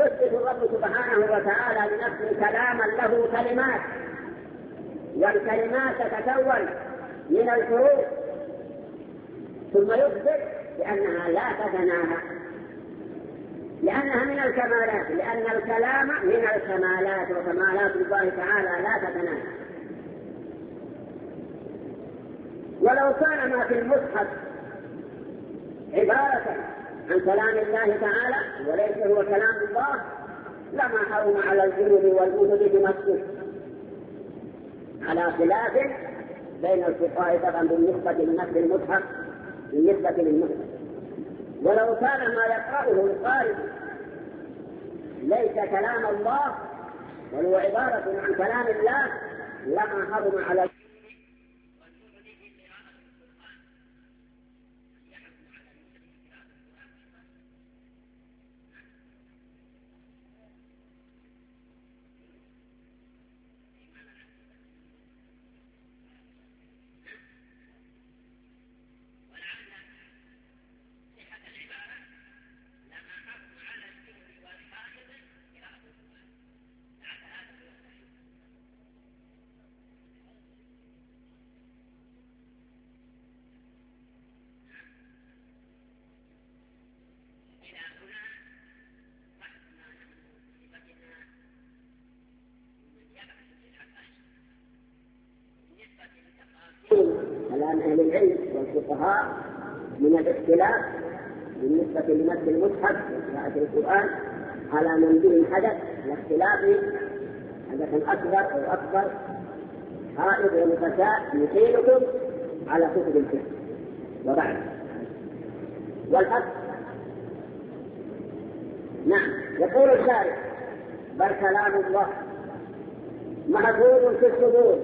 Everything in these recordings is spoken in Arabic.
يثبت الرب سبحانه وتعالى لنفسه كلاما له كلمات، والكلمات تتكون من الحروف، ثم يثبت بأنها لا تتناهى، لأنها من الكمالات، لأن الكلام من الكمالات، وكمالات الله تعالى لا تتناهى. ولو كان ما في المصحف عبارة عن كلام الله تعالى وليس هو كلام الله لما حرم على الجنود والجنود بمسجد، على خلاف بين الفقهاء طبعا بالنسبة لنفس المصحف بالنسبة للمصحف. ولو كان ما يقرأه القارئ ليس كلام الله بل هو عبارة عن كلام الله لما حرم على كلام أهل العلم والفقهاء من الاختلاف بالنسبة لمس المصحف وقراءة القرآن على من به حدث، الاختلاف حدث أكبر أو أكبر حائض ونفساء يحيلكم على كتب الفقه وبعد. والحق نعم يقول الشارع بل كلام الله محفوظ في الصدور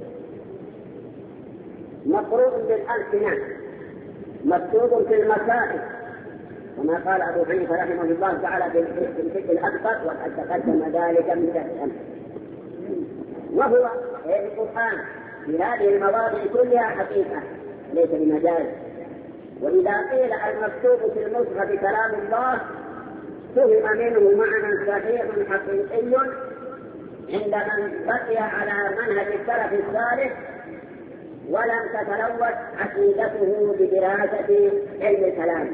مقروء بالألسنة مكتوب في المصاحف، وما قال أبو حنيفة رحمه الله تعالى في الفقه الأكبر وقد تقدم ذلك من الأمر. وهو القرآن في هذه المواضع كلها حقيقة ليس بمجاز. وإذا قيل المكتوب في المصحف كلام الله فهم منه معنى صحيح حقيقي عند من بقي على منهج السلف الصالح ولم تتلوث عقيدته بدراسة علم الكلام.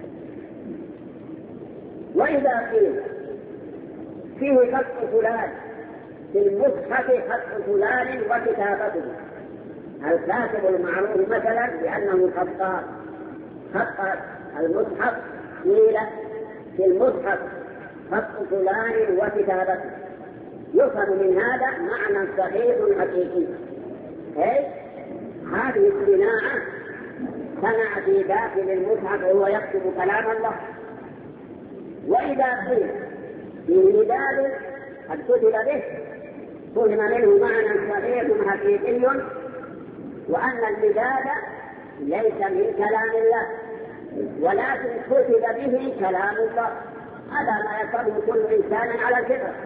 وإذا قيل فيه خط فلان في المصحف خط فلان وكتابته، الكاتب المعروف مثلا بأنه خطاط، خط المصحف قيل في المصحف خط فلان وكتابته، يفهم من هذا معنى صحيح حقيقي. هذه الصناعة صنع في داخل المصحف وهو يكتب كلام الله. وإذا قيل في مداد قد كتب به فهم منه معنى صحيح حقيقي وأن المداد ليس من كلام الله ولكن كتب به كلام الله، هذا ما يفهمه كل إنسان على الفطرة.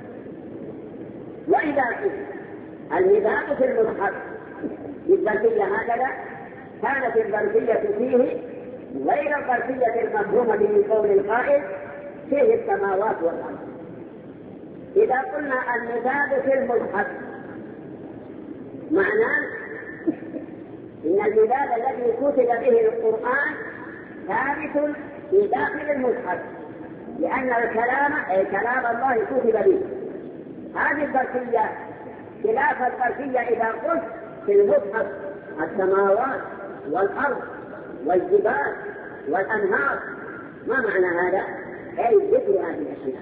وإذا قيل المداد في المصحف بالظرفية هكذا كانت الظرفية فيه غير الظرفية المفهومة من قول القائل فيه السماوات والأرض. إذا قلنا المداد في المصحف معناه إن المداد الذي كتب به القرآن ثابت في داخل المصحف، لأن الكلام أي كلام الله كتب به. هذه الظرفية خلاف الظرفية إذا قلت في المصحف السماوات والأرض والجبال والأنهار. ما معنى هذا؟ أي ذكر هذه الأشياء،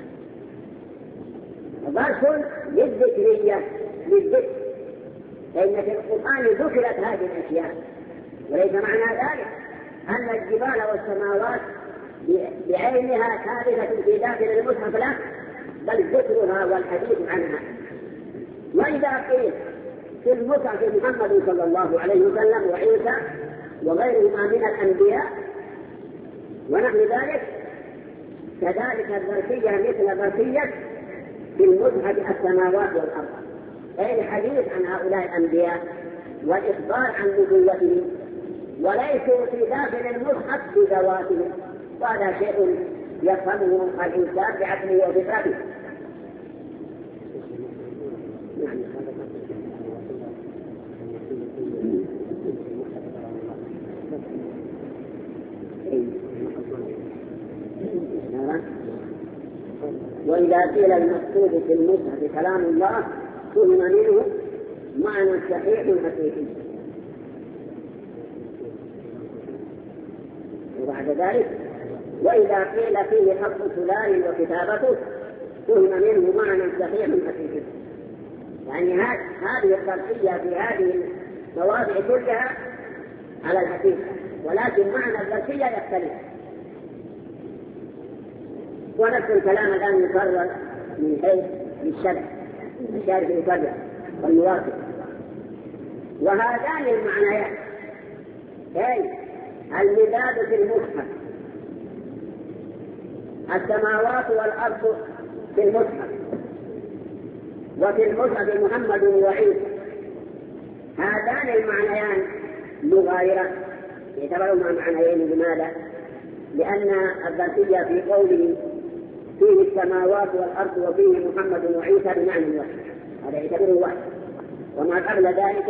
ظرف للذكرية للذكر، فإن في القرآن ذكرت هذه الأشياء، وليس معنى ذلك أن الجبال والسماوات بعينها ثابتة في داخل المصحف لا، بل ذكرها والحديث عنها. وإذا قيل في المصحف محمد صلى الله عليه وسلم وعيسى وغيرهما من الأنبياء ونحن ذلك كذلك الظرفية مثل ظرفية في المصحف السماوات والأرض، أي الحديث عن هؤلاء الأنبياء والإخبار عن نبوتهم، وليسوا في داخل المصحف بذواتهم، وهذا شيء يفهمه الإنسان بعقله وفطرته. وإذا قيل المقصود في المصحف كلام الله فهم منه معنى صحيح حقيقي. وبعد ذلك وإذا قيل فيه حق فلان وكتابته فهم منه معنى صحيح حقيقي. يعني هذه الترقية في هذه المواضع كلها على الحقيقة، ولكن معنى الترقية يختلف. ونفس الكلام الآن يكرر من حيث الشرع، الشارع يكرر والموافق. وهذان المعنيان أي المداد في المصحف، السماوات والأرض في المصحف، وفي المصحف محمد وعيسى، هذان المعنيان مغايرة يعتبرون معنيين. لماذا؟ لأن الذاتية في قوله فيه السماوات والأرض وفيه محمد وعيسى بمعنى واحد، هذا يعتبره واحد. وما قبل ذلك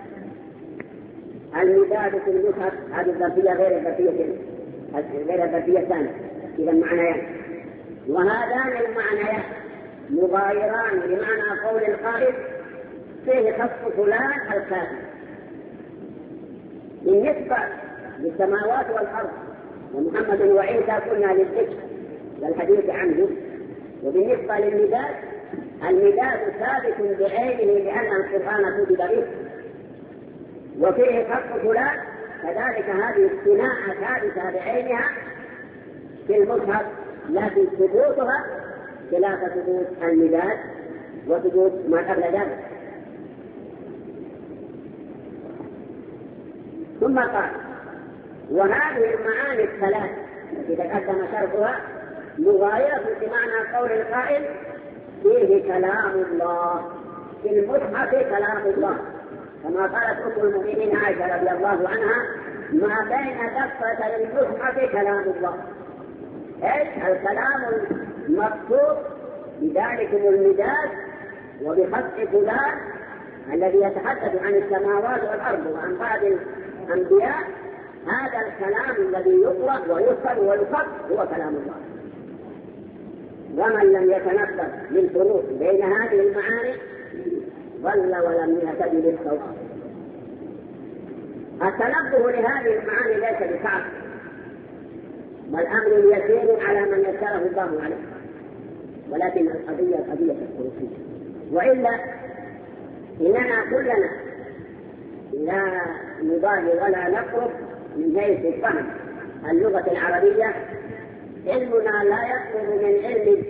المداد في المصحف هذه الذاتية غير الذاتية الثانية، إذا معنيان. وهذان المعنيان مغايران لمعنى قول القائل فيه خص فلان الكافر. بالنسبة للسماوات والأرض ومحمد وعيسى كنا للذكر والحديث عنه. وبالنسبة للمداد المداد ثابت بعينه لأن القرآن كتب به، وفيه خص فلان كذلك هذه الصناعة ثابتة بعينها في المصحف، لكن ثبوتها خلاف ثبوت المداد وثبوت ما قبل ذلك. ثم قال وهذه المعاني الثلاث التي تقدم شرحها مغايرة بمعنى قول القائل فيه كلام الله، في المصحف كلام الله، كما قالت أم المؤمنين عائشة رضي الله عنها ما بين دفتر للمصحف كلام الله، أي الكلام المقصود بذلك المداد وبخط فلان الذي يتحدث عن السماوات والأرض وعن بعض الأنبياء. هذا الكلام الذي يقرأ ويفهم ويخط هو كلام الله. ومن لم يتنبه للفروق بين هذه المعاني ضل ولم يهتدي للصواب. التنبه لهذه المعاني ليس بصعب، بل أمر يسير على من يسره الله عليه، ولكن القضية الخروجية. وإلا إننا كلنا لا نبالي ولا نقرب من حيث الفهم اللغة العربية. علمنا لا يقرب من علم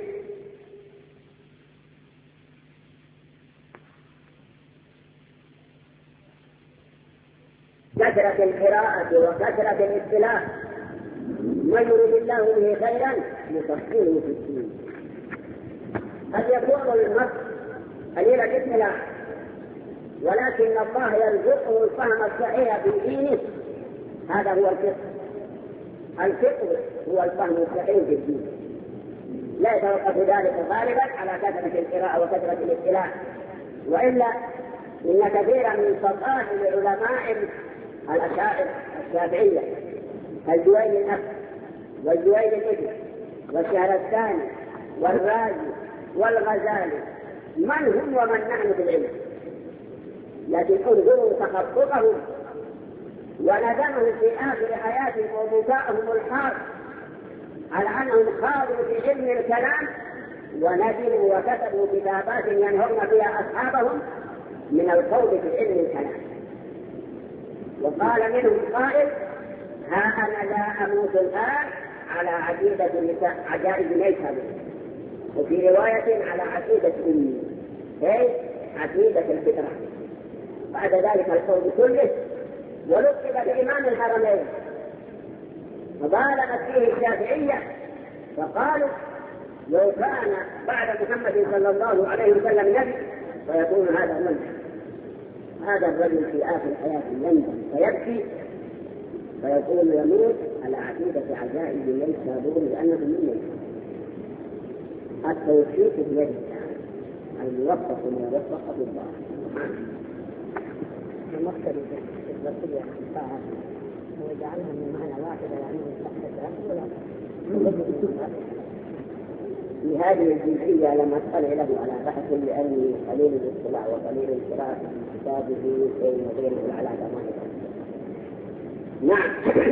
كثرة القراءة وكثرة الاصطلاح. من يريد الله به خيرا يفقهه في الدين. قد يكون النص قليل الاصطلاح، ولكن الله يرزقه الفهم الصحيح في دينه. هذا هو الفقه. الفقه هو الفهم الصحيح في الدين. لا يتوقف ذلك غالبا على كثرة القراءة وكثرة الاصطلاح، وإلا إن كثيرا من فضائل العلماء الأشاعرة الشافعية كالجويني النفس والجويني الإبن والشهرستاني والرازي والغزالي من هم ومن نحن في العلم، لكن انظروا تخططهم وندمهم في آخر حياتهم وبكاءهم الحار على أنهم خاضوا في علم الكلام، وندموا وكتبوا كتابات ينهون فيها أصحابهم من الخوض في علم الكلام. وقال منهم قائل ها أنا لا أموت الآن على عجائز نيسابور، وفي رواية على عقيدة أمي، أي عقيدة الفطرة. بعد ذلك القول كله ولقب بإمام الحرمين، وبالغت فيه الشافعية فقالوا لو كان بعد محمد صلى الله عليه وسلم نبي فيكون هذا المنهج. هذا الرجل في آخر حياته يندم فيبكي فيقول يموت على عقيدة عجائب ليس دون لأنه من ليس. التوفيق بيد الله، الموفق من يوفق بالله. المقصد الوصية الطاعة ويجعلها من معنى واحدة يعني في هذه الجزئية لما أسأل له على بحث لأني قليل الاطلاع وقليل القراءة في كتابه بين وبينه العلاقة ما يفعل. نعم.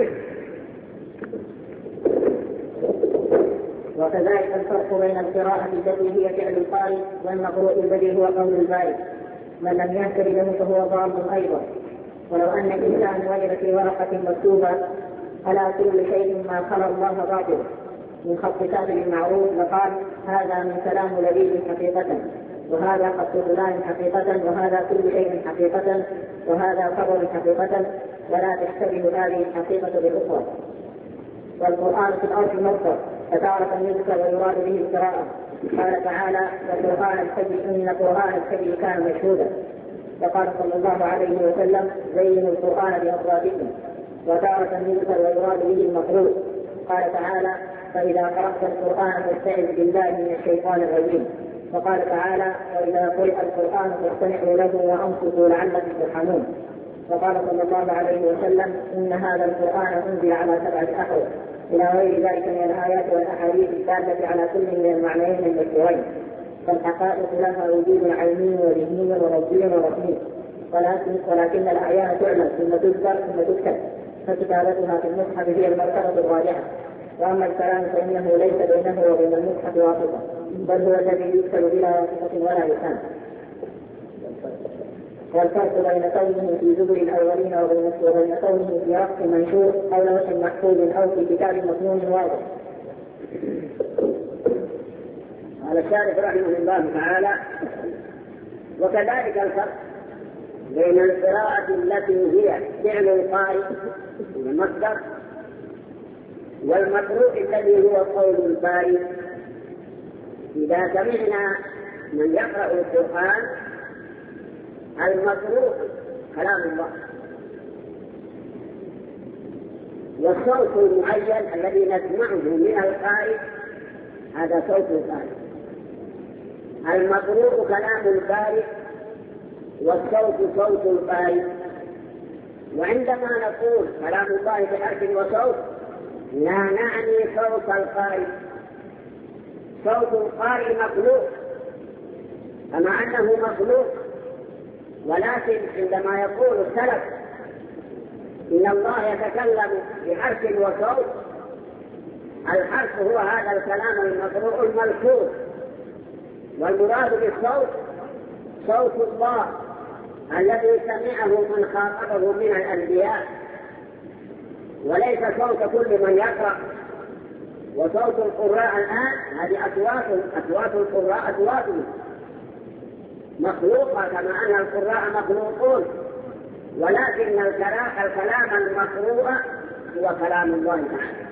وكذلك الفرق بين القراءة التي هي فعل القارئ والمقروء الذي هو قول البارئ، من لم يهتد له فهو ضال أيضا. ولو أن الإنسان وجد في ورقة مكتوبة ألا كل شيء ما خلا الله باطل من خط كاتب معروف لقال هذا من كلام لبيب حقيقة، وهذا خط فلان حقيقة، وهذا كل شيء حقيقة، وهذا خبر حقيقة، ولا تشتبه هذه الحقيقة بالأخرى. والقرآن في الأرض مصدر فتارة يذكر ويراد به القراءة. قال تعالى والقرآن الحكيم إن القرآن الحكيم كان مشهودا. وقال صلى الله عليه وسلم زينوا القرآن بأصواتكم. وتارة يذكر ويراد به المقروء. قال تعالى فإذا قرأت القرآن فاستعذ بالله من الشيطان الرجيم. وقال تعالى وإذا قرئ القرآن فاستمعوا له وأنصتوا لعلكم ترحمون. وقال صلى الله عليه وسلم إن هذا القرآن أنزل على 7 أحرف إلى غير ذلك من الآيات والأحاديث الدالة على كل من المعنيين المذكورين. فالحقائق لها وجود عيني وذهني وربي ورسمي، ولكن الأعيان تعمل ثم تذكر ثم تكتب، فكتابتها في المصحف هي المرتبة الراجحة. وأما الكلام فإنه ليس بينه وبين المصحف واسطة، بل هو الذي يكتب بلا واسطة ولا لسان. والفرق بين كونه في زبر الأولين وبين كونه في رأس منشور أو لوح محفوظ أو في كتاب مضمون واضح. قال الشارح رحمه الله تعالى وكذلك الفرق بين القراءة التي هي فعل القارئ المصدر والمقروء الذي هو قول البارئ. إذا سمعنا من يقرأ القرآن المقروء كلام الله، والصوت المعين الذي نسمعه من القارئ هذا صوت القارئ. المقروء كلام البارئ والصوت صوت القارئ. وعندما نقول كلام الله بحرف وصوت لا نعني صوت القارئ. صوت القارئ مخلوق كما أنه مخلوق، ولكن عندما يقول السلف إن الله يتكلم بحرف وصوت، الحرف هو هذا الكلام المقروء الملفوظ، والمراد بالصوت صوت الله الذي سمعه من خاطبه من الأنبياء، وليس صوت كل من يقرأ. وصوت القراء الآن هذه أصوات القراء أصواتهم مخلوقة كما أن القراء مخلوقون، ولكن الكلام المقروء هو كلام الله تعالى.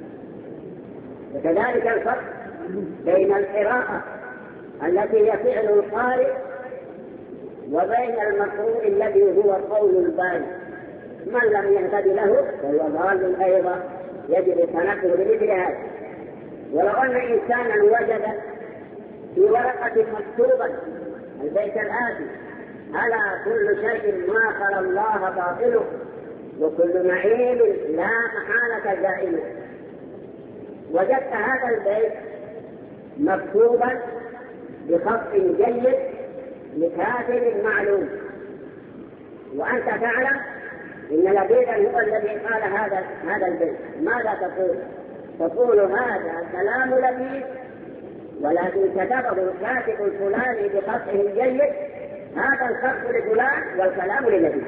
وكذلك الفرق بين القراءة التي هي فعل القارئ وبين المقروء الذي هو قول البارئ. من لم يهتد له فهو ضال أيضا، يجب التنبه بمثل هذا. ولو أن إنسانا وجد في ورقة مكتوبة البيت الآتي ألا كل شيء ما خلا الله باطله وكل نعيم لا محالة زائله، وجدت هذا البيت مكتوبا بخط جيد لكاتب معلوم، وأنت تعلم إن لبيدا هو الذي قال هذا البيت، ماذا تقول؟ تقول هذا كلام لبيد، ولكن كتبه الكاتب الفلاني بخطه الجيد، هذا الخط لفلان والكلام للبيد.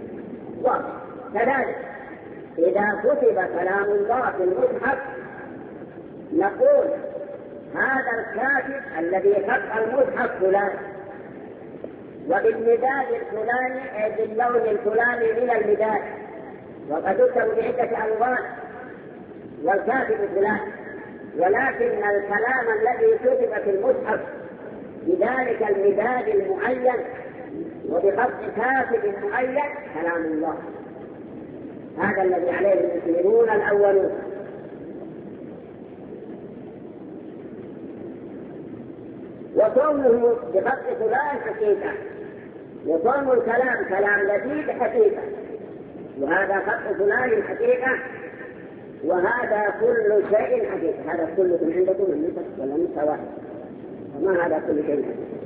كذلك إذا كتب كلام الله في المصحف نقول هذا الكاتب الذي خط المصحف فلان، وبالمداد الفلاني أي باللون الفلاني من المداد، وقد يكتب بعدة ألوان والكاتب فلان، ولكن الكلام الذي كتب في المصحف بذلك المداد المعين وبخط كاتب معين كلام الله. هذا الذي عليه المسلمون الأولون. وكونه بخط فلان حقيقة، وكون الكلام كلام لذيذ حقيقة، وهذا خط فلان حقيقة، وهذا كل شيء حقيقة. هذا كلكم عندكم النسخ ولا نسخة واحد؟ وما هذا كل شيء حقيقة؟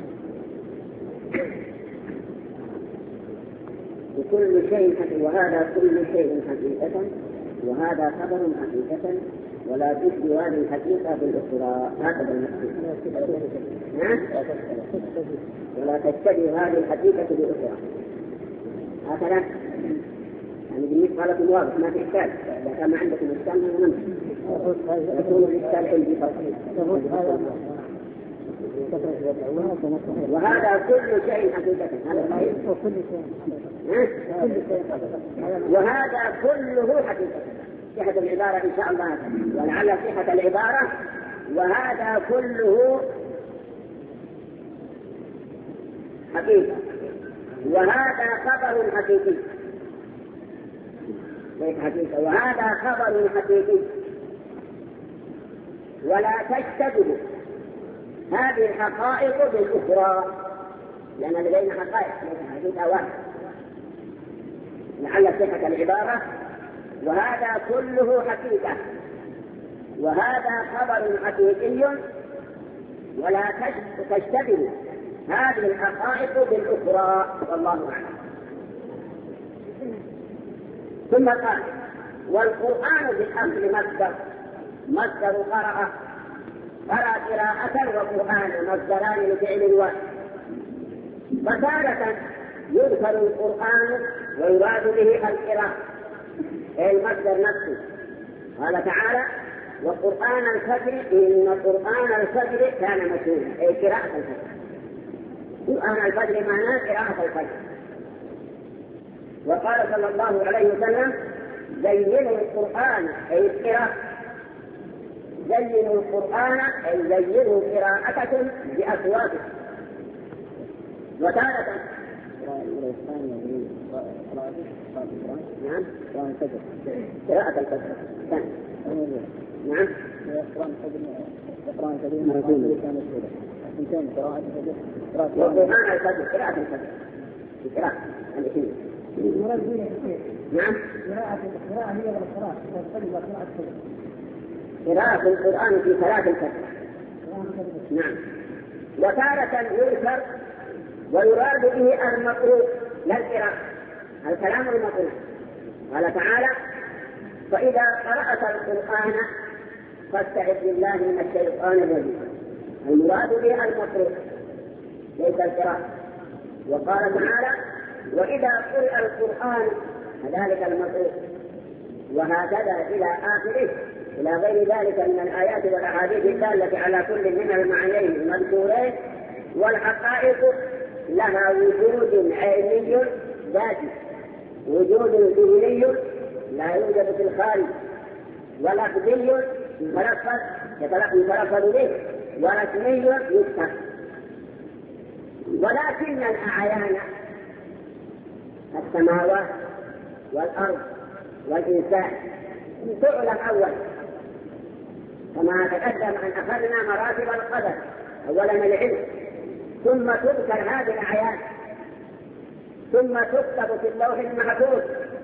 وكل شيء حقيقة، وهذا كل شيء حقيقة، وهذا خبر حقيقة، ولا تشبه هذه الحقيقة بالأخرى. هكذا المقصود. ولا تشبه هذه الحقيقة بالأخرى. هكذا يعني بالنسبة لكم واضح، ما في إشكال. إذا كان ما عندكم إشكال ما نمشي. يكون الإشكال عندي فرق. وهذا كل شيء حقيقة. هذا صحيح. وهذا كله حقيقة. صحة العبارة إن شاء الله، ولعل صحة العبارة. وهذا كله حقيقة، وهذا خبر حقيقي. ليس حقيقة، وهذا خبر حقيقي. ولا تشتبه هذه الحقائق بالأخرى، لأن لدينا حقائق ليس حقيقة واحدة. لعل صحة العبارة. وهذا كله حقيقة، وهذا خبر حقيقي، ولا تشتبه هذه الحقائق بالأخرى، والله أعلم. ثم قال: والقرآن بالأصل مصدر قرأ قراءة، وقرآن مصدران لفعل واحد. فتارة يذكر القرآن ويراد به القراءة، أي المصدر نفسه. قال تعالى: وقرآن الفجر إن قرآن الفجر كان مشهودا، أي قراءة الفجر. قرآن الفجر معناه قراءة الفجر. وقال صلى الله عليه وسلم: زينوا القرآن أي القراءة، زينوا القرآن أي زينوا قراءتكم بأصواتكم. وتارة نعم قراءة الفجر. نعم وقرآن الفجر قراءة الفجر قراءة الاثنين. نعم قراءة القرآن في صلاة الفجر. نعم. وتارة يذكر ويراد به المقروء لا القراءة، الكلام المقروء. قال تعالى: فإذا قرأت القرآن فاستعذ بالله من الشيطان الرجيم. المراد به المقروء ليس القراءة. وقال تعالى: وإذا قرأ القرآن كذلك المقروء. وهكذا إلى آخره، إلى غير ذلك من الآيات والأحاديث الدالة على كل من المعنيين المذكورين. والحقائق لها وجود عيني ذاتي، وجود ذهني لا يوجد في الخارج، ولفظي يتلفظ به، ورسمي يكتب. ولكن الأعيان السماوات والأرض والإنسان تعلم أولا، كما تقدم أن أخذنا مراتب القدر. أولا العلم، ثم تذكر هذه الأعيان، ثم تكتب في اللوح المحفوظ.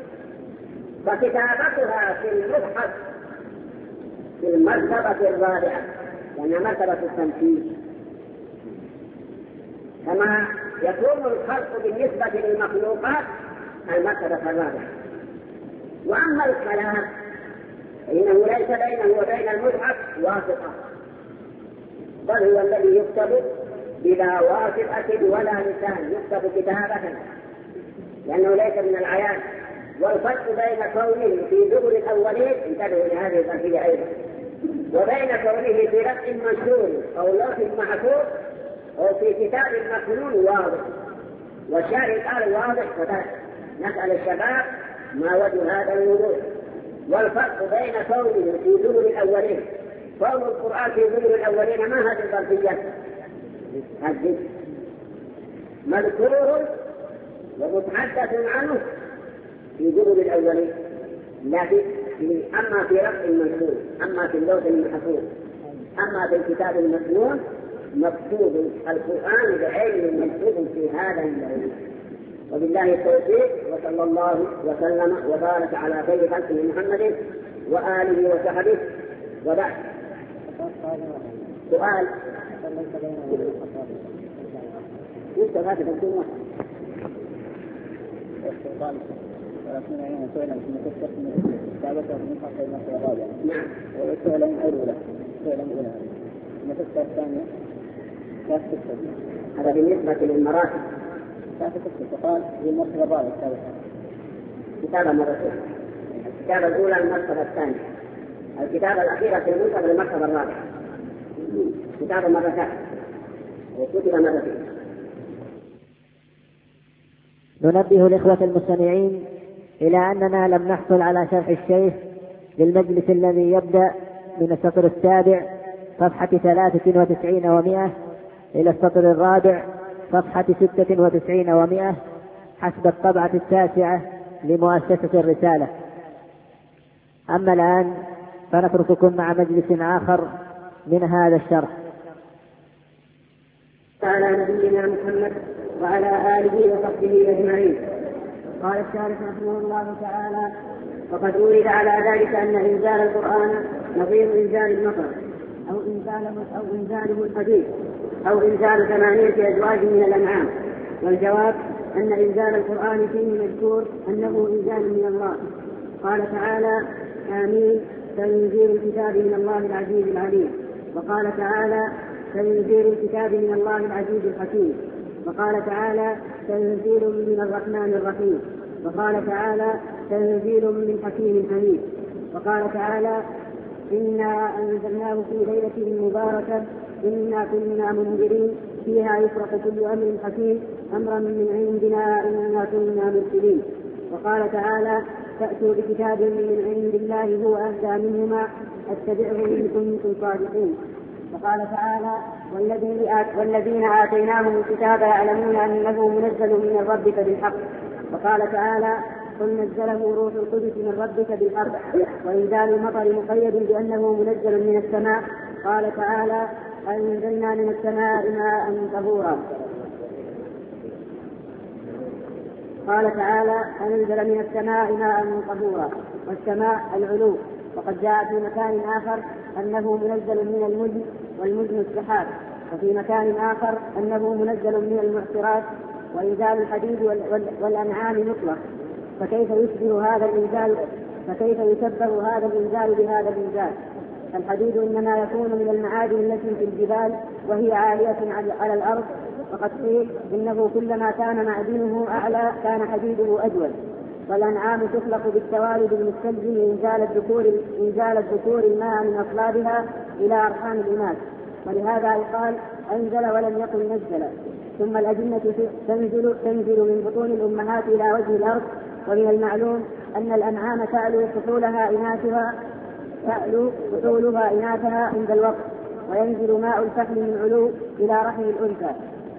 فكتابتها في المصحف في المرتبة الرابعة، لأنها مرتبة التنفيذ. كما يكون الخلق بالنسبة للمخلوقات المرتبة الرابعة. وأما الكلام فإنه ليس بينه وبين المصحف واسطة، بل هو الذي يكتب بلا واسطة ولا لسان، يكتب كتابة، لأنه ليس من العيان. والفرق بين كونه في زبر الأولين، انتبهوا لهذه الظرفية أيضا، وبين كونه في رفع منشور أو لوح محفوظ أو في كتاب مكنون واضح. والشارع قال واضح، فنسأل الشباب ما وجه هذا الوضوح. والفرق بين كونه في زبر الأولين، كون القرآن في زبر الأولين ما هذه الظرفية؟ الذكر مذكور ومتحدث عنه في زبر الأولين، لكن أما في رفع المنصوب، أما في اللوح المحفوظ، أما في الكتاب المسنون مكتوب القرآن بعين مكتوب في هذا اللون. وبالله التوفيق، وصلى الله وسلم وبارك على خير خلقه محمد وآله وصحبه. وبعد سؤال نعم. والسؤال الأولى المسألة الثانية لا تكتب. هذا بالنسبة للمراتب. لا تكتب. فقال هي المرتبة الرابعة كتابة مرتين. الكتابة الأولى المرتبة الثانية، الكتابة الأخيرة في المرتبة المرتبة الرابعة. كتابة مرتين وكتب مرتين. ننبه الإخوة المستمعين إلى أننا لم نحصل على شرح الشيخ للمجلس الذي يبدأ من السطر السابع صفحة 93 و100 إلى السطر الرابع صفحة 96 و100 حسب الطبعة التاسعة لمؤسسة الرسالة. أما الآن فنترككم مع مجلس آخر من هذا الشرح. على نبينا محمد وعلى آله وصحبه أجمعين. قال الشارح رحمه الله تعالى: وقد أورد على ذلك أن إنزال القرآن نظير إنزال المطر أو إنزاله الحديث أو إنزال 8 أزواج من الأنعام. والجواب أن إنزال القرآن فيه مذكور أنه إنزال من الله. قال تعالى: آمين تنزيل الكتاب من الله العزيز العليم. وقال تعالى: تنزيل الكتاب من الله العزيز الحكيم. وقال تعالى: تنزيل من الرحمن الرحيم. وقال تعالى: تنزيل من حكيم حميد. وقال تعالى: إنا أنزلناه في ليلة مباركة إنا كنا منذرين فيها يفرق كل أمر حكيم أمرا من عندنا إنا كنا مرسلين. وقال تعالى: فأتوا بكتاب من عند الله هو أهدى منهما اتبعه إن كنتم صادقين. وقال تعالى: والذين آتيناهم الكتاب يعلمون أنه منزل من ربك بالحق. وقال تعالى: قل نزله روح القدس من ربك بالحق. وإنزال المطر مقيد بأنه منزل من السماء. قال تعالى: أنزلنا من السماء ماء طهورا. قال تعالى: أنزل من السماء ماء طهورا. والسماء العلو. وقد جاء في مكان آخر أنه منزل من المزن والمزن السحاب. وفي مكان آخر أنه منزل من المعصرات. وإنزال الحديد والأنعام مطلق. فكيف يشبه هذا الإنزال بهذا الإنزال؟ الحديد إنما يكون من المعادن التي في الجبال وهي عالية على الأرض. وقد قيل إنه كلما كان معدنه أعلى كان حديده أجود. والأنعام تخلق بالتوالد المستلزم إنزال الذكور الماء من أصلابها إلى أرحام الإناث. ولهذا يقال أنزل ولم يقل نزل. ثم الأجنة تنزل من بطون الأمهات إلى وجه الأرض. ومن المعلوم أن الأنعام تعلو فحولها إناثها عند الوقت. وينزل ماء الفحل من علو إلى رحم الأنثى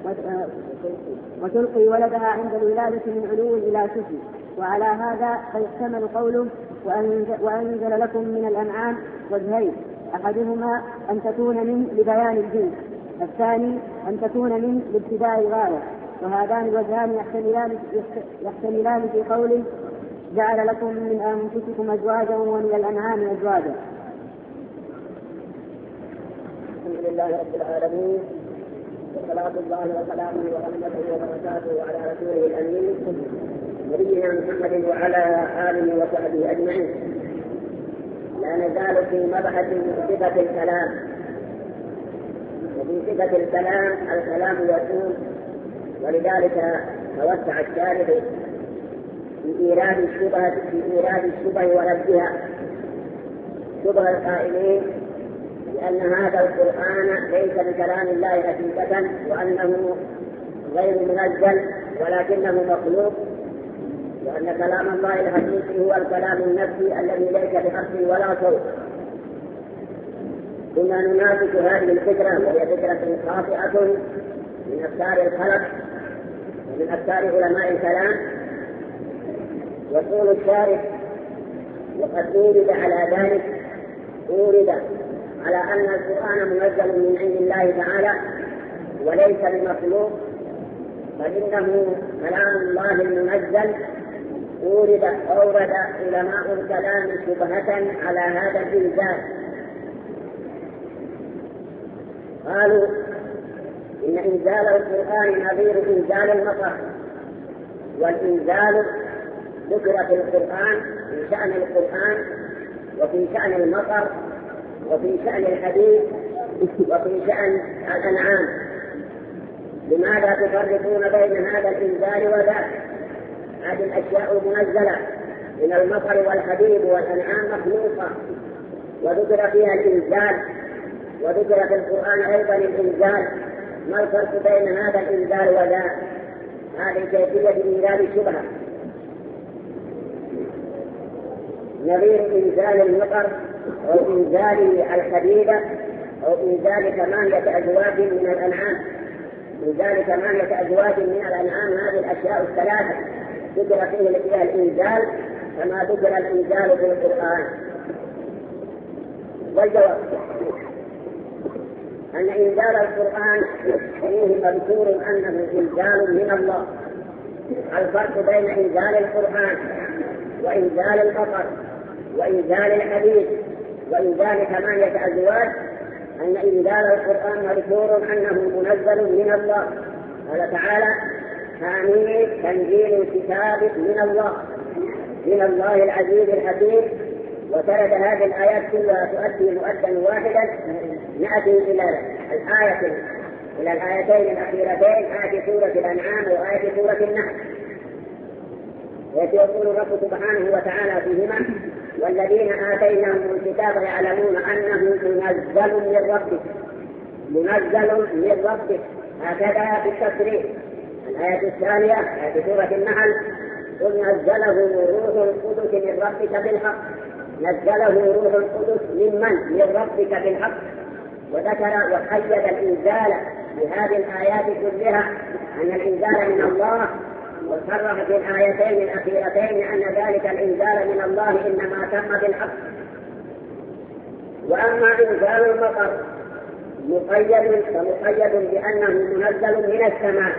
وتلقي ولدها عند الولادة من علو إلى سفل. وعلى هذا فيحتمل قوله: وأنزل لكم من الأنعام وجهين، أحدهما أن تكون من لبيان الجنس، الثاني أن تكون من لابتداء الغاية. وهذان الوجهان يحتملان في قوله: جعل لكم من أنفسكم أزواجا ومن الأنعام أزواجا. الحمد لله رب العالمين، وصلاة الله وسلامه ورحمته وبركاته على رسوله الأمين نبينا محمد وعلى آله وصحبه أجمعين. لا نزال في مبحث صفة الكلام. وفي صفة الكلام يكون، ولذلك توسع الشارح في إيراد الشبه وردها. شبه القائلين لأن هذا القرآن ليس بكلام الله حقيقة، وأنه غير منزل ولكنه مخلوق، وأن كلام الله الحقيقي هو الكلام النفسي الذي ليس بحرف ولا صوت. كنا نناقش هذه الفكرة، وهي فكرة خاطئة من أفكار الخلق ومن أفكار علماء الكلام. يقول الشارح: وقد أورد على ذلك على أن القرآن منزل من عند الله تعالى وليس بمخلوق، فإنه كلام الله المنزل. أورد علماء الكلام شبهة على هذا الإنزال، قالوا إن إنزال القرآن نظير إنزال المطر، والإنزال ذكر في القرآن في شأن القرآن وفي شأن المطر وفي شأن الحديث وفي شأن الأنعام. لماذا تفرقون بين هذا الإنزال وذاك؟ هذه الأشياء المنزلة من المطر والحديد والأنعام مخلوقة وذكر فيها الإنزال، وذكر في القرآن أيضا الإنزال. ما الفرق بين هذا الإنزال وذاك؟ هذه كيفية إنزال الشبهة. نظير إنزال المطر أو إنزال الحديدة أو إنزال 8 أزواج من الأنعام. إنزال 8 أزواج من الأنعام، هذه الأشياء الثلاثة ذكر فيها الإنزال كما ذكر الإنزال في القرآن. والجواب أن إنزال القرآن فيه مذكور أنه إنزال من الله. الفرق بين إنزال القرآن وإنزال المطر وإنزال الحديث وإنزال 8 أزواج أن إنزال القرآن مذكور أنه منزل من الله. قال تعالى: حميد تنزيل الكتاب من الله العزيز الحكيم. وترد هذه الآيات كلها تؤدي مؤدا واحدا. نأتي إلى الآيتين الأخيرتين، آية سورة الأنعام وآية سورة النحل، يقول الرب سبحانه وتعالى فيهما: والذين آتيناهم الكتاب يعلمون أنه منزل من ربك هكذا بالتصريح. الآية الثانية آية سورة النحل: قل نزله روح القدس من ربك بالحق. نزله روح القدس من ربك بالحق. وذكر وقيد الإنزال بهذه الآيات كلها أن الإنزال من الله، وصرح في الآيتين الأخيرتين أن ذلك الإنزال من الله إنما تم بالحق. وأما إنزال المطر فمقيد بأنه منزل من السماء.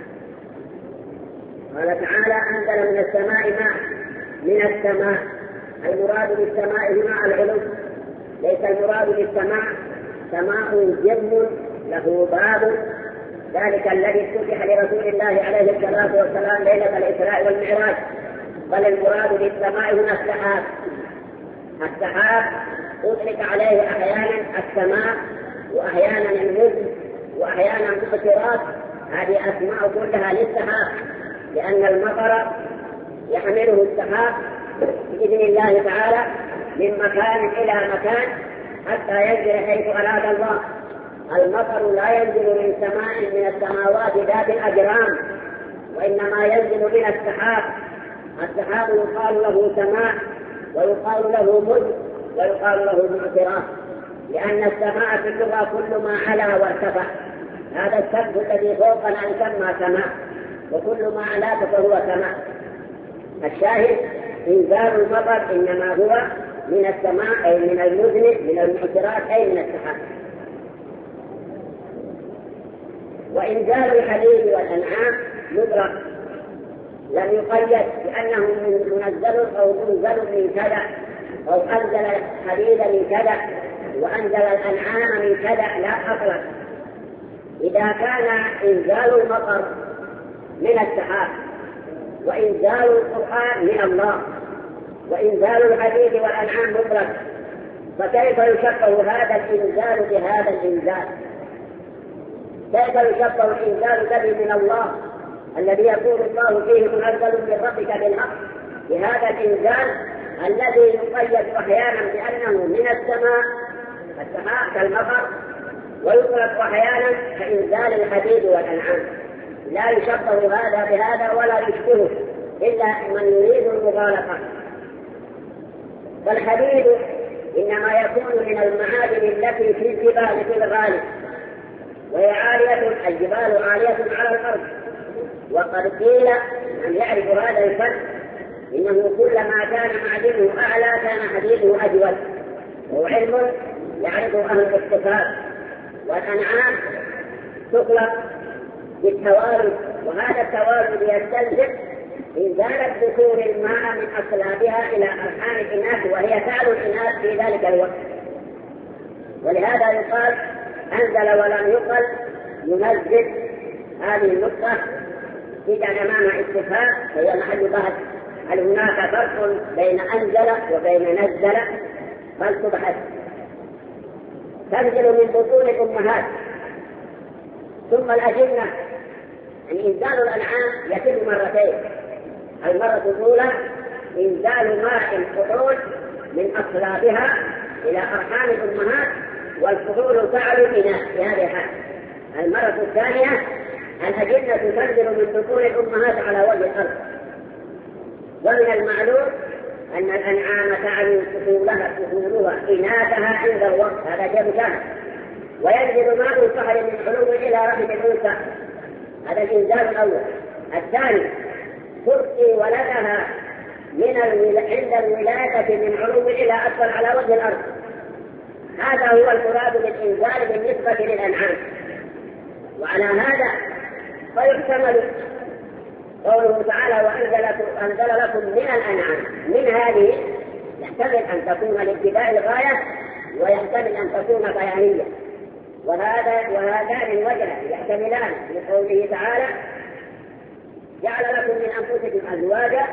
قال تعالى: أنزل من السماء ماء. من السماء، المراد بالسماء هنا العلو، ليس المراد بالسماء سماء جم له باب، ذلك الذي افتتح لرسول الله عليه الصلاة والسلام ليلة الإسراء والمعراج. بل المراد بالسماء هنا السحاب. السحاب أطلق عليه أحيانا السماء وأحيانا المزن وأحيانا المقصرات، هذه أسماء كلها للسحاب، لأن المطر يحمله السحاب بإذن الله تعالى من مكان إلى مكان حتى ينزل حيث أراد الله. المطر لا ينزل من سماء من السماوات ذات الأجرام، وإنما ينزل من السحاب. السحاب يقال له سماء ويقال له مزن ويقال له معصرات، لأن السماء في اللغة كل ما علا وارتفع. هذا السقف الذي فوقنا يسمى سماء، وكل ما علاك فهو سماء. الشاهد: إنزال المطر إنما هو من السماء، أي من المزن، من المعصرات، أي من السحاب. وإنزال الحديد والأنعام مدرك، لم يقيد بأنه منزل أو منزل من كذا، أو أنزل الحديد من كذا وأنزل الأنعام من كذا، لا أطلق. إذا كان إنزال المطر من السحاب وإنزال القرآن من الله وإنزال الحديد والأنعام مدرك، فكيف يشبه هذا الإنزال بهذا الإنزال؟ كيف يشبه الإنزال الذي من الله الذي يقول الله فيه منزل من ربك بالحق بهذا الإنزال الذي يقيد أحيانا بأنه من السماء السحاب كالمطر، ويطلق أحيانا كإنزال الحديد والأنعام؟ لا يشبه هذا بهذا ولا يشبهه إلا من يريد المغالطة. فالحديد إنما يكون من المعادن التي في الجبال في الغالب، وهي عالية، الجبال عالية على الأرض. وقد قيل أن يعرف هذا الفن إنه كلما كان معدنه أعلى كان حديثه أجود، وهو علم يعرف أهل الاختصاص. والأنعام تخلق بالتوالد، وهذا التوالد يستلزم إزالة دخول الماء من أصلابها إلى أرحام الإناث، وهي فعل الإناث في ذلك الوقت. ولهذا يقال أنزل ولم يقل ينزل. هذه النقطة تجعل أمام اتفاق، هي محل بحث. هل هناك فرق بين أنزل وبين نزل؟ فلتبحث. تنزل من بطون الأمهات ثم الأجنة. إنزال الأنعام يتم مرتين. المرة الأولى إنزال ماء الفحول من أصلابها إلى أرحام الأمهات، والفحول فعل الإناث في هذه الحال. المرة الثانية الأجنة تنزل من بطون الأمهات على وجه الأرض. ومن المعلوم أن الأنعام تعلو فحولها إناثها عند الوقت، هذا جاب كان. وينزل ماء الفحل من علو إلى رحم الأنثى، هذا الإنزال الأول. الثاني تبقي ولدها عند الولادة من علو إلى أسفل على وجه الأرض. هذا هو المراد بالإنزال بالنسبة للأنعام. وعلى هذا فيحتمل قوله تعالى وأنزل لكم من الأنعام. من هذه يحتمل أن تكون لابتداء الغاية، ويحتمل أن تكون بيانية. وهذان الوجهان يحتملان لقوله تعالى جعل لكم من أنفسكم أزواجا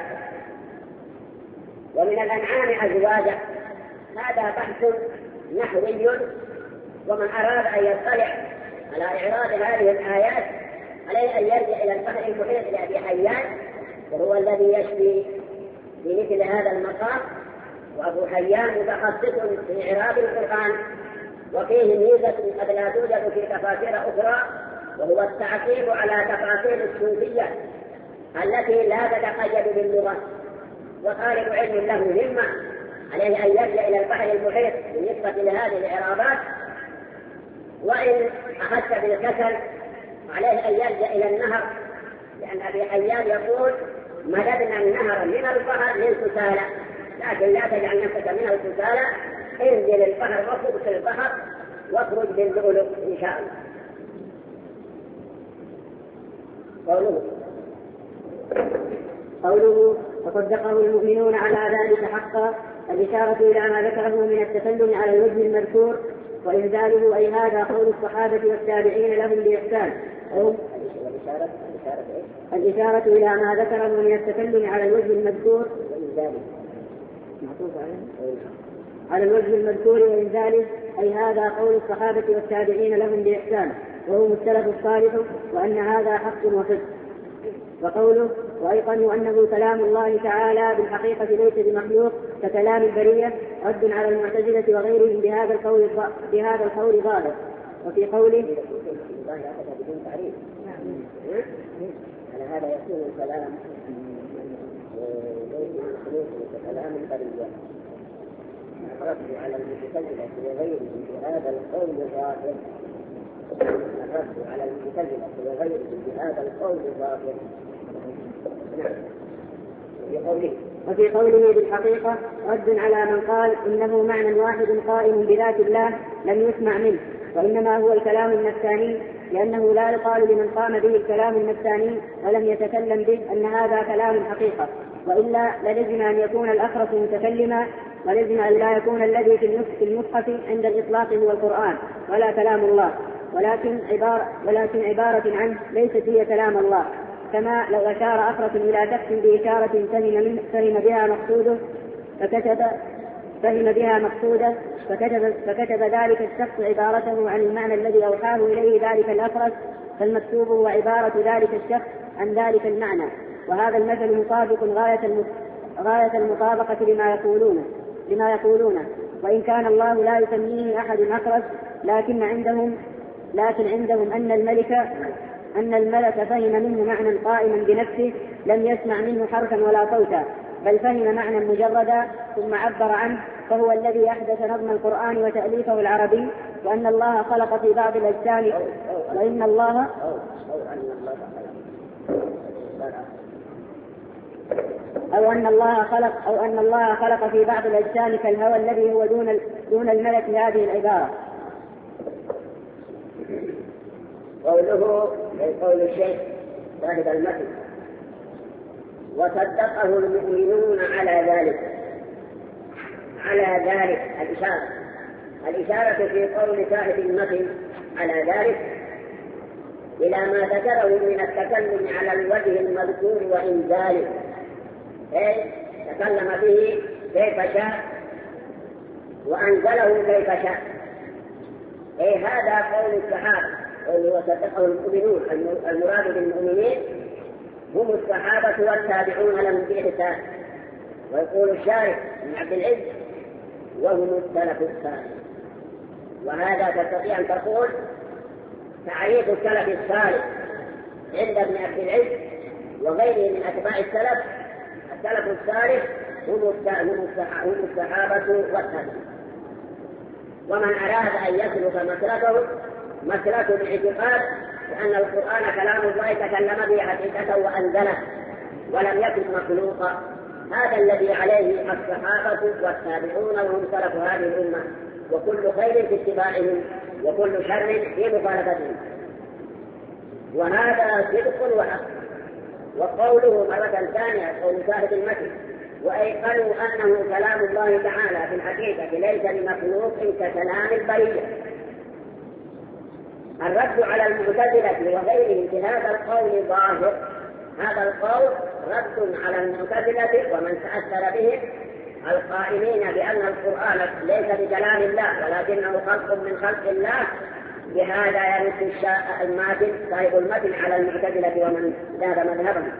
ومن الأنعام أزواجا. هذا بحث نحوي، ومن أراد أن يطلع على إعراض هذه الآيات عليه أن يرجع إلى البحر المحيط لأبي حيان، وهو الذي يشفي في مثل هذا المقام. وأبو حيان متخصص في إعراب القرآن، وفيه ميزة قد لا توجد في تفاسير أخرى، وهو التعقيب على تفاسير الصوفية التي لا تتقيد باللغة. وطالب علم له همة عليه أن يرجع إلى البحر المحيط بالنسبة لهذه الإعرابات. وإن أخذت بالكسل عليه أن يرجع إلى النهر، لأن أبي حيان يقول مددنا النهر من البحر للكسالى، لكن لا تجعل نفسك من الكسالى، انزل البحر واخرج في البحر واخرج باللؤلؤ إن شاء الله. قوله وصدقه المؤمنون على ذلك حقا، الإشارة إلى ما ذكره من التسلم على الوجه المذكور وإنزاله، أي هذا قول الصحابة والتابعين لهم بإحسان. الإشارة إلى ما ذكره من التسلم على الوجه المذكور على الوجه المذكور وإنزاله، أي هذا قول الصحابة والتابعين لهم بإحسان، وهم السلف الصالح، وأن هذا حق وصدق. وقوله وأيقنوا أنه كلام الله تعالى بالحقيقة ليس بمخلوق ككلام البرية، رد على المعتزلة وغيرهم بهذا القول ظاهر. وفي قوله على هذا يكون الكلام ليس بمخلوق ككلام البرية، الرد على المعتزلة وغيرهم بهذا القول ظاهر. الرد على المعتزلة وغيرهم بهذا القول ظاهر. وفي قوله بالحقيقة رد على من قال إنه معنى واحد قائم بذات الله لم يسمع منه، وإنما هو الكلام النفساني، لأنه لا يقال لمن قام به الكلام النفساني ولم يتكلم به أن هذا كلام الحقيقة، وإلا للزم أن يكون الأخرس متكلما، ولزم أن لا يكون الذي في المصحف عند الإطلاق هو القرآن ولا كلام الله، ولكن عبارة عنه ليست هي كلام الله. كما لو أشار أخرس إلى شخص بإشارة فهم بها مقصوده فكتب ذلك الشخص عبارته عن المعنى الذي أوحاه إليه ذلك الأخرس، فالمكتوب هو عبارة ذلك الشخص عن ذلك المعنى. وهذا المثل مطابق غاية المطابقة لما يقولونه، وإن كان الله لا يسميه أحد أخرس، لكن عندهم أن الملك فهم منه معنى قائما بنفسه لم يسمع منه حرفا ولا صوتا، بل فهم معنى مجردا ثم عبر عنه، فهو الذي أحدث نظم القرآن وتأليفه العربي. وأن الله خلق في بعض الأجسام أو أن الله خلق في بعض الأجسام كالهوى الذي هو دون الملك هذه العبارة. قوله قول الشيخ صاحب المتن وصدقه المؤمنون على ذلك الإشارة في قول صاحب المتن على ذلك إلى ما ذكره من التكلم على الوجه المذكور وإنزاله، تكلم به كيف شاء وأنزله كيف شاء. هذا قول الصحابة، قوله وصدقه المؤمنون، المراد بالمؤمنين هم الصحابة والتابعون لهم بإحسان. ويقول الشارح بن عبد العز وهم السلف الصالح. وهذا تستطيع أن تقول تعريف السلف الصالح عند ابن عبد العز وغيره من أتباع السلف الصالح هم الصحابة والتابعون. ومن أراد أن يسلك مسلك الاعتقاد لأن القرآن كلام الله تكلم به حقيقة وأنزله ولم يكن مخلوقا، هذا الذي عليه الصحابة والتابعون وهم سلف هذه الأمة، وكل خير في اتباعهم وكل شر في مخالفتهم. وهذا صدق وحق. وقوله مرة ثانية قول صاحب المتن وأيقنوا أنه كلام الله تعالى في الحقيقة ليس لمخلوق ككلام البرية. الرد على المعتزلة وغيرهم في هذا القول ظاهر. هذا القول رد على المعتزلة ومن تأثر بهم القائلين بأن القرآن ليس بكلام الله ولكنه خلق من خلق الله. بهذا يرد الماتن صاحب المتن على المعتزلة ومن ذهب مذهبهم.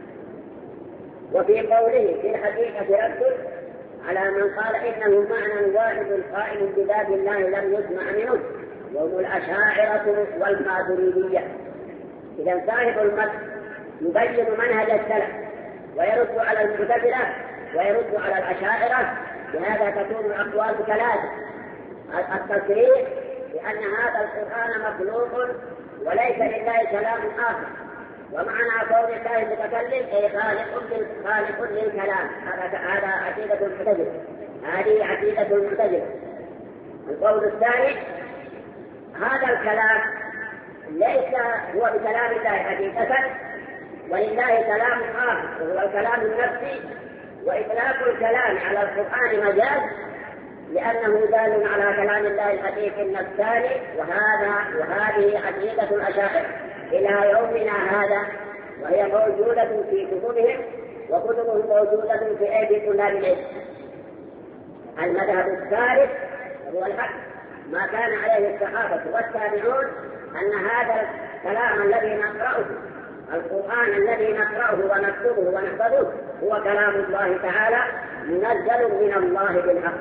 وفي قوله في الحقيقة رد على من قال إنه معنى واحد قائم بذات الله لم يسمع منه وهم الأشاعرة والماتريدية. إذا صاحب المتن يبين منهج السلف ويرد على المعتزلة ويرد على الأشاعرة. بهذا تكون الأقوال ثلاثة: التصريح بأن هذا القرآن مخلوق وليس لله كلام آخر، ومعنى قول الله المتكلم أي خالق للكلام. هذا عقيدة المعتزلة، هذه عقيدة المعتزلة. القول الثاني هذا الكلام ليس هو بكلام الله حقيقة ولله كلام آخر وهو الكلام النفسي، وإطلاق الكلام على القرآن مجاز لأنه دال على كلام الله الحقيقي النفساني. وهذه عقيدة الأشاعرة إلى يومنا هذا، وهي موجودة في كتبهم وكتبهم موجودة في أيدي طلاب العلم. المذهب الثالث هو الحق ما كان عليه الصحابة والتابعون، أن هذا الكلام الذي نقرأه، القرآن الذي نقرأه ونكتبه ونحفظه، هو كلام الله تعالى منزل من الله بالحق.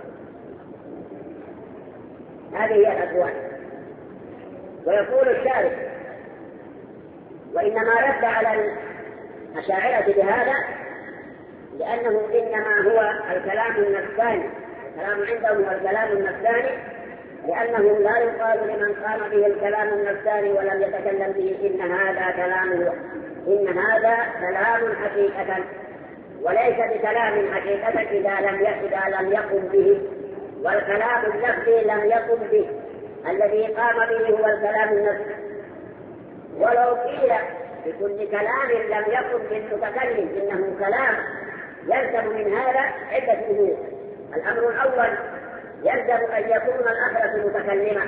هذه هي الأقوال. ويقول الشارح وإنما رد على الأشاعرة بهذا لأنه إنما هو الكلام النفساني، الكلام عندهم هو الكلام النفساني، لأنه لا يقال لمن قام به الكلام النفساني ولم يتكلم به إن هذا كلامه، إن هذا كلام حقيقة وليس بكلام حقيقة إذا لم يقم به، والكلام النفسي لم يقم به. الذي قام به هو الكلام النفسي. ولو قيل بكل كلام لم يقم بالمتكلم إنه كلام، يلزم من هذا عدة أمور. الأمر الأول يلزم أن يكون الأخرس متكلما،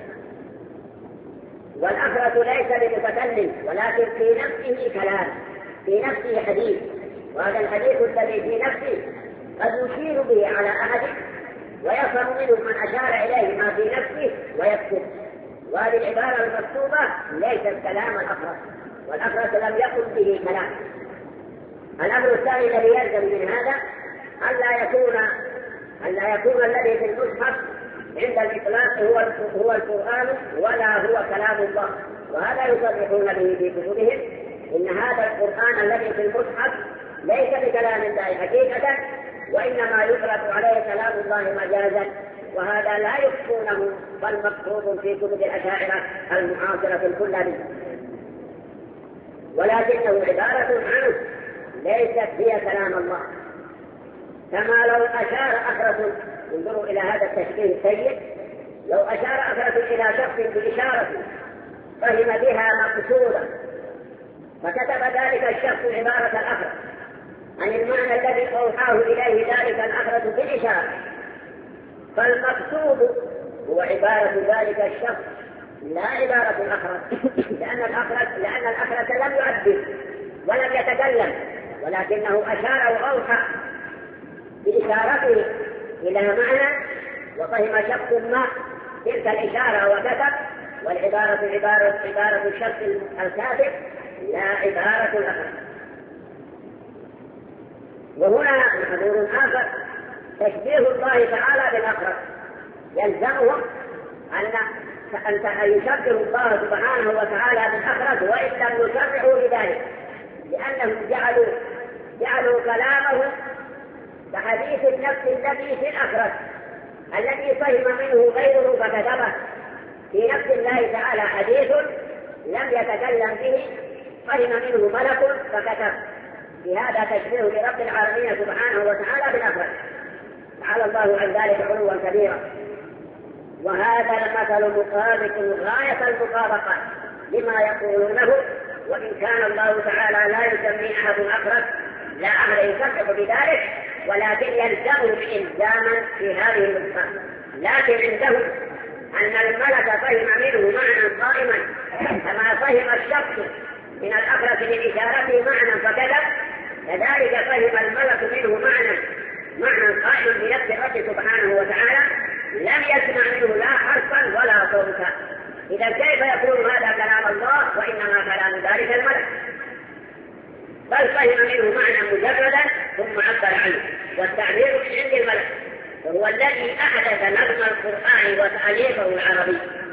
والأخرس ليس بمتكلم ولكن في نفسه كلام، في نفسه حديث، وهذا الحديث الذي في نفسه قد يشير به على أحد ويفهم منه من أشار إليه ما في نفسه ويكتب. وهذه العبارة المكتوبة ليست كلام الأخرس، والأخرس لم يقل به كلام. الأمر الثاني الذي يلزم من هذا ألا يكون الذي في المصحف عند الإطلاق هو القرآن ولا هو كلام الله. وهذا يصرحون به في كتبهم إن هذا القرآن الذي في المصحف ليس بكلام الله حقيقة، وإنما يطلق عليه كلام الله مجازا. وهذا لا يخفونه، بل مكتوب في كتب الأشاعرة المعاصرة الكلها، ولكنه عبارة عنه ليست هي كلام الله. كما لو أشار أخرة، انظروا إلى هذا التشبيه السيء، لو أشار أخرة إلى شخص بإشارة فهم بها مقصودا، فكتب ذلك الشخص عبارة الأخرة عن المعنى الذي أوحاه إليه ذلك الأخرة بالإشارة، فالمقصود هو عبارة ذلك الشخص لا عبارة الأخرة، لأن الأخرة لم يعبر ولم يتكلم، ولكنه أشار وأوحى بإشارته إلى معنى، وفهم شخص ما تلك الإشارة وكتب، والعبارة عبارة الشخص الكاتب لا عبارة الأخرة. وهنا محذور آخر تشبيه الله تعالى بالأخرة، يلزمهم أن يشبه الله سبحانه وتعالى بالأخرة وإن لم يشرعوا بذلك، لأنهم جعلوا كلامه كحديث النفس الذي في الأخرة الذي فهم منه غيره فكتبه. في نفس الله تعالى حديث لم يتكلم به فهم منه ملك فكتب. بهذا تشبيه لرب العالمين سبحانه وتعالى بالأخرة، تعالى الله عن ذلك علوا كبيرا. وهذا المثل مطابق غاية المطابقة لما يقولونه، وإن كان الله تعالى لا يسمي أحد أخرة لا أحد يصدق بذلك، ولكن يلزمهم إلزاما في هذه النقطة. لكن عندهم أن الملك فهم منه معنى قائما كما فهم الشخص من الأخرة لإشارته معنى فكذا، كذلك فهم الملك منه معنى قائم بنفس الرب سبحانه وتعالى لم يسمع منه لا حرفا ولا صوتا. إذا كيف يكون هذا كلام الله وإنما كلام ذلك الملك؟ بل فهم منه معنى مجردا ثم عبر عنه، والتعبير من عند الملك، وهو الذي أحدث نظم القرآن وتأليفه العربي.